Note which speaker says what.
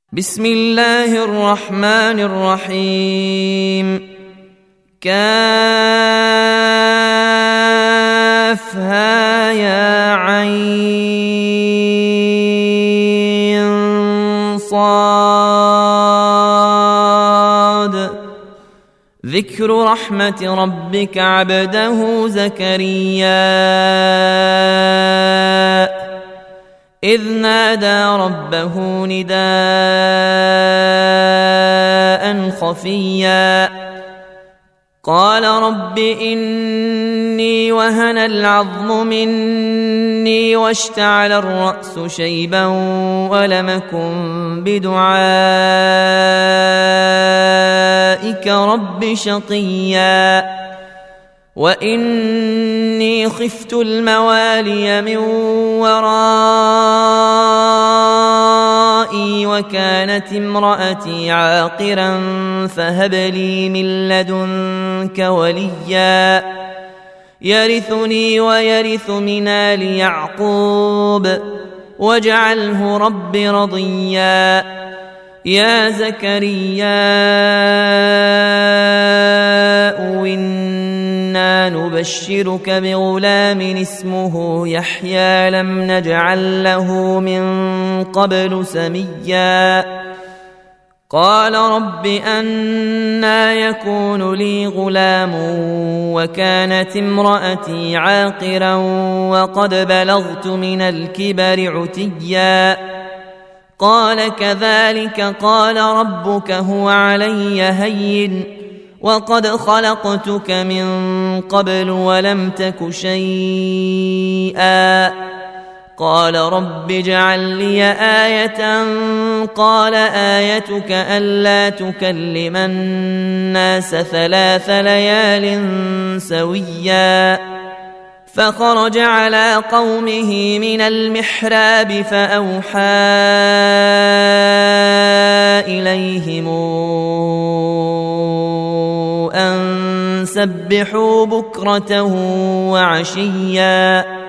Speaker 1: بسم الله الرحمن الرحيم. كافها يا عين صاد. ذكر رحمة ربك عبده زكريا إذ نادى ربه نداء خفيا قال رب إني وهن العظم مني واشتعل الرأس شيبا ولم أكن بدعائك رب شقيا وإني خفت الموالي من ورائي وكانت امرأتي عاقرا فهب لي من لدنك وليا يرثني ويرث من آل يعقوب واجعله رب رضيا. يا زكريا إنا نبشرك بغلام اسمه يحيى لم نجعل له من قبل سميا. قال رب أنى يكون لي غلام وكانت امرأتي عاقرا وقد بلغت من الكبر عتيا. قال كذلك قال ربك هو علي هين وقد خلقتك من قبل ولم تك شيئا. قال رب اجعل لي آية قال آيتك ألا تكلم الناس 3 ليال سويا. فخرج على قومه من المحراب فأوحى إليهم أن سبحوا بكرة وعشيا